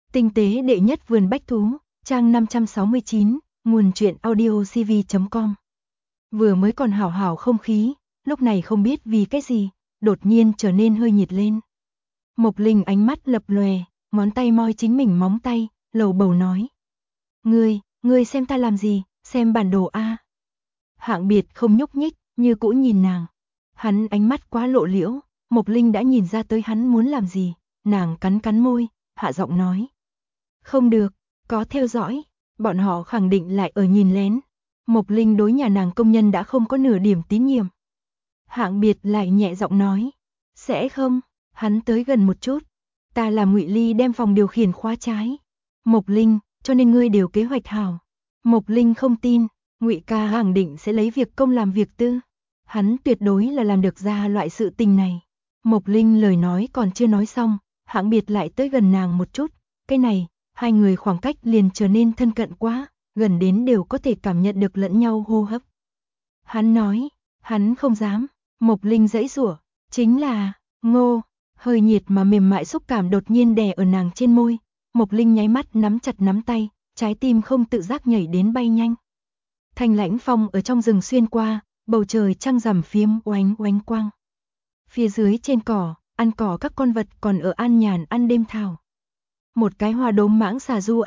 Tinh tế đệ nhất vườn bách thú, trang 569, nguồn truyện audiocv.com. Vừa mới còn hảo hảo không khí, lúc này không biết vì cái gì, đột nhiên trở nên hơi nhiệt lên. Mộc Linh ánh mắt lập lòe, ngón tay moi chính mình móng tay, lầu bầu nói. Ngươi xem ta làm gì, xem bản đồ a. Hạng Biệt không nhúc nhích, như cũ nhìn nàng. Hắn ánh mắt quá lộ liễu, Mộc Linh đã nhìn ra tới hắn muốn làm gì, nàng cắn cắn môi, hạ giọng nói. Không được, có theo dõi, bọn họ khẳng định lại ở nhìn lén. Mộc Linh đối nhà nàng công nhân đã không có nửa điểm tín nhiệm. Hạng Biệt lại nhẹ giọng nói. Sẽ không, hắn tới gần một chút. Ta làm Ngụy Ly đem phòng điều khiển khóa trái. Mộc Linh, cho nên ngươi đều kế hoạch hảo. Mộc Linh không tin, Ngụy ca khẳng định sẽ lấy việc công làm việc tư. Hắn tuyệt đối là làm được ra loại sự tình này. Mộc Linh lời nói còn chưa nói xong, Hạng Biệt lại tới gần nàng một chút. Cái này, hai người khoảng cách liền trở nên thân cận quá, gần đến đều có thể cảm nhận được lẫn nhau hô hấp. Hắn nói, hắn không dám. Mộc Linh giãy giụa, chính là, ngô, hơi nhiệt mà mềm mại xúc cảm đột nhiên đè ở nàng trên môi. Mộc Linh nháy mắt nắm chặt nắm tay, trái tim không tự giác nhảy đến bay nhanh. Thanh lãnh phong ở trong rừng xuyên qua, bầu trời trăng rằm phiếm oánh oánh quang. Phía dưới trên cỏ, ăn cỏ các con vật còn ở an nhàn ăn đêm thảo. Một cái hoa đốm mãng xà du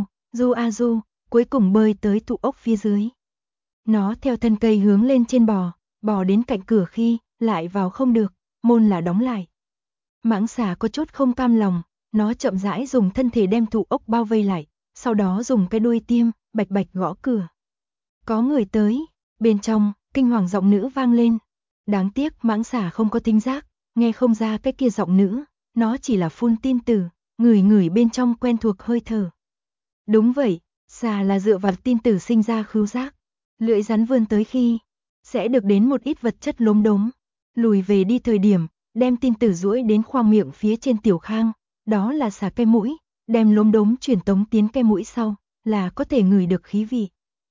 a du, cuối cùng bơi tới thụ ốc phía dưới. Nó theo thân cây hướng lên trên bò đến cạnh cửa khi, lại vào không được, môn là đóng lại. Mãng xà có chút không cam lòng, nó chậm rãi dùng thân thể đem thụ ốc bao vây lại, sau đó dùng cái đuôi tiêm, bạch bạch gõ cửa. Có người tới, bên trong, kinh hoàng giọng nữ vang lên. Đáng tiếc mãng xà không có thính giác, nghe không ra cái kia giọng nữ, nó chỉ là phun tin tử, ngửi bên trong quen thuộc hơi thở. Đúng vậy, xà là dựa vào tin tử sinh ra khứu giác. Lưỡi rắn vươn tới khi, sẽ được đến một ít vật chất lốm đốm. Lùi về đi thời điểm, đem tin tử duỗi đến khoang miệng phía trên tiểu khang, đó là xà cái mũi, đem lốm đốm truyền tống tiến cái mũi sau, là có thể ngửi được khí vị.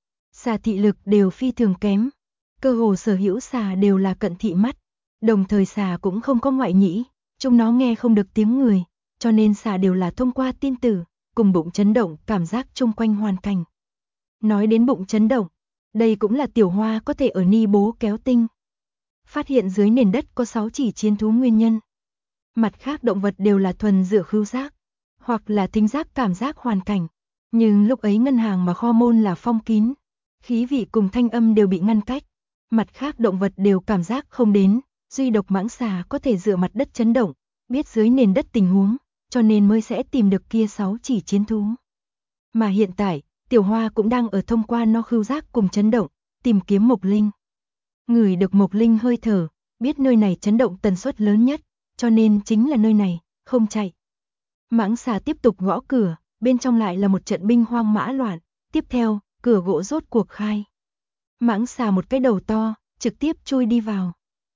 Xà thị lực đều phi thường kém, cơ hồ sở hữu xà đều là cận thị mắt, đồng thời xà cũng không có ngoại nhĩ, chúng nó nghe không được tiếng người, cho nên xà đều là thông qua tin tử, cùng bụng chấn động cảm giác chung quanh hoàn cảnh. Nói đến bụng chấn động, đây cũng là Tiểu Hoa có thể ở ni bố kéo tinh. Phát hiện dưới nền đất có 6 chỉ chiến thú nguyên nhân. Mặt khác động vật đều là thuần dựa khứu giác, hoặc là thính giác cảm giác hoàn cảnh. Nhưng lúc ấy ngân hàng mà kho môn là phong kín, khí vị cùng thanh âm đều bị ngăn cách. Mặt khác động vật đều cảm giác không đến, duy độc mãng xà có thể dựa mặt đất chấn động, biết dưới nền đất tình huống, cho nên mới sẽ tìm được kia 6 chỉ chiến thú. Mà hiện tại, Tiểu Hoa cũng đang ở thông qua nó khứu giác cùng chấn động, tìm kiếm Mộc Linh. Ngửi được Mộc Linh hơi thở, biết nơi này chấn động tần suất lớn nhất, cho nên chính là nơi này, không chạy. Mãng xà tiếp tục gõ cửa, bên trong lại là một trận binh hoang mã loạn, tiếp theo, cửa gỗ rốt cuộc khai. Mãng xà một cái đầu to, trực tiếp chui đi vào.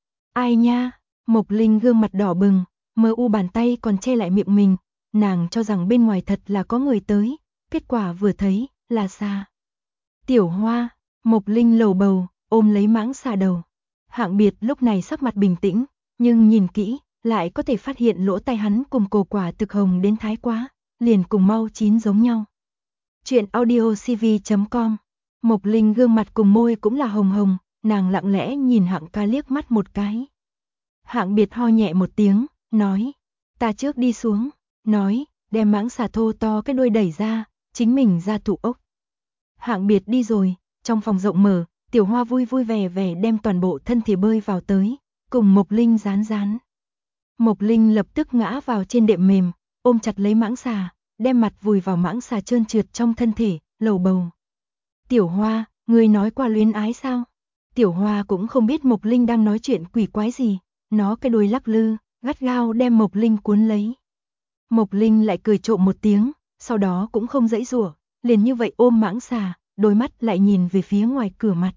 Ai nha, Mộc Linh gương mặt đỏ bừng, mờ u bàn tay còn che lại miệng mình, nàng cho rằng bên ngoài thật là có người tới, kết quả vừa thấy, là xà. Tiểu Hoa, Mộc Linh lầu bầu, ôm lấy mãng xà đầu. Hạng Biệt lúc này sắc mặt bình tĩnh, nhưng nhìn kỹ, lại có thể phát hiện lỗ tai hắn cùng cổ quả thực hồng đến thái quá, liền cùng mau chín giống nhau. Chuyện audiocv.com. Mộc Linh gương mặt cùng môi cũng là hồng hồng, nàng lặng lẽ nhìn Hạng ca liếc mắt một cái. Hạng Biệt ho nhẹ một tiếng, nói, ta trước đi xuống, nói, đem mãng xà thô to cái đuôi đẩy ra, chính mình ra thụ ốc. Hạng Biệt đi rồi, trong phòng rộng mở, Tiểu Hoa vui vui vẻ vẻ đem toàn bộ thân thể bơi vào tới, cùng Mộc Linh dán. Mộc Linh lập tức ngã vào trên đệm mềm, ôm chặt lấy mãng xà, đem mặt vùi vào mãng xà trơn trượt trong thân thể, lầu bầu. Tiểu Hoa, ngươi nói qua luyến ái sao? Tiểu Hoa cũng không biết Mộc Linh đang nói chuyện quỷ quái gì, nó cái đuôi lắc lư, gắt gao đem Mộc Linh cuốn lấy. Mộc Linh lại cười trộm một tiếng, sau đó cũng không giãy giụa, liền như vậy ôm mãng xà, đôi mắt lại nhìn về phía ngoài cửa mặt.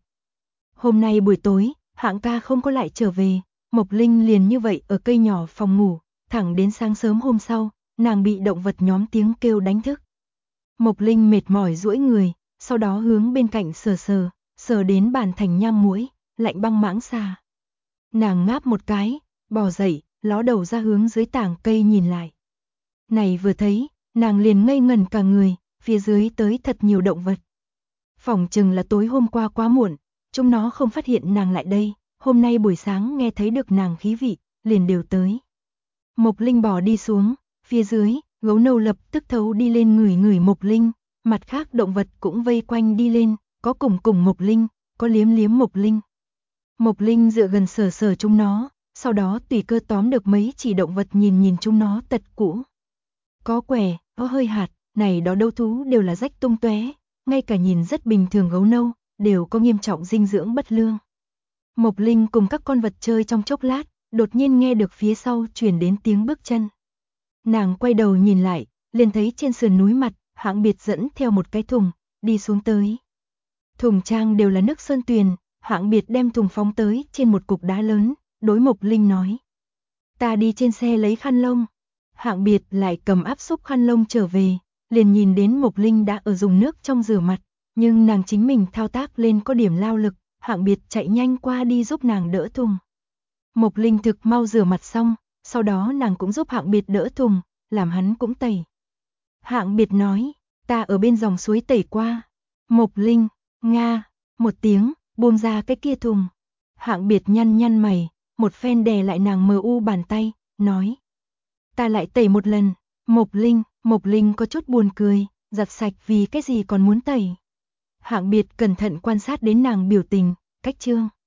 Hôm nay buổi tối, Hạng ca không có lại trở về, Mộc Linh liền như vậy ở cây nhỏ phòng ngủ, thẳng đến sáng sớm hôm sau, nàng bị động vật nhóm tiếng kêu đánh thức. Mộc Linh mệt mỏi duỗi người, sau đó hướng bên cạnh sờ đến bàn thành nham muỗi, lạnh băng mãng xà. Nàng ngáp một cái, bò dậy, ló đầu ra hướng dưới tảng cây nhìn lại. Này vừa thấy, nàng liền ngây ngẩn cả người, phía dưới tới thật nhiều động vật. Phỏng chừng là tối hôm qua quá muộn, chúng nó không phát hiện nàng lại đây, hôm nay buổi sáng nghe thấy được nàng khí vị, liền đều tới. Mộc Linh bò đi xuống, phía dưới, gấu nâu lập tức thấu đi lên ngửi ngửi Mộc Linh, mặt khác động vật cũng vây quanh đi lên, có cùng cùng Mộc Linh, có liếm liếm Mộc Linh. Mộc Linh dựa gần sờ sờ chúng nó, sau đó tùy cơ tóm được mấy chỉ động vật nhìn nhìn chúng nó tật cũ. Có quẻ, có hơi hạt, này đó đâu thú đều là rách tung tóe, ngay cả nhìn rất bình thường gấu nâu, đều có nghiêm trọng dinh dưỡng bất lương. Mộc Linh cùng các con vật chơi trong chốc lát, đột nhiên nghe được phía sau truyền đến tiếng bước chân. Nàng quay đầu nhìn lại, liền thấy trên sườn núi mặt, Hạng Biệt dẫn theo một cái thùng, đi xuống tới. Thùng trang đều là nước sơn tuyền, Hạng Biệt đem thùng phóng tới trên một cục đá lớn, đối Mộc Linh nói. Ta đi trên xe lấy khăn lông. Hạng Biệt lại cầm áp xúc khăn lông trở về, liền nhìn đến Mộc Linh đã ở dùng nước trong rửa mặt, nhưng nàng chính mình thao tác lên có điểm lao lực, Hạng Biệt chạy nhanh qua đi giúp nàng đỡ thùng. Mộc Linh thực mau rửa mặt xong, sau đó nàng cũng giúp Hạng Biệt đỡ thùng, làm hắn cũng tẩy. Hạng Biệt nói, ta ở bên dòng suối tẩy qua. Mộc Linh, nga, một tiếng, buông ra cái kia thùng. Hạng Biệt nhăn nhăn mày, một phen đè lại nàng mờ u bàn tay, nói. Ta lại tẩy một lần. Mộc Linh có chút buồn cười, giặt sạch vì cái gì còn muốn tẩy. Hạng Biệt cẩn thận quan sát đến nàng biểu tình, cách trương.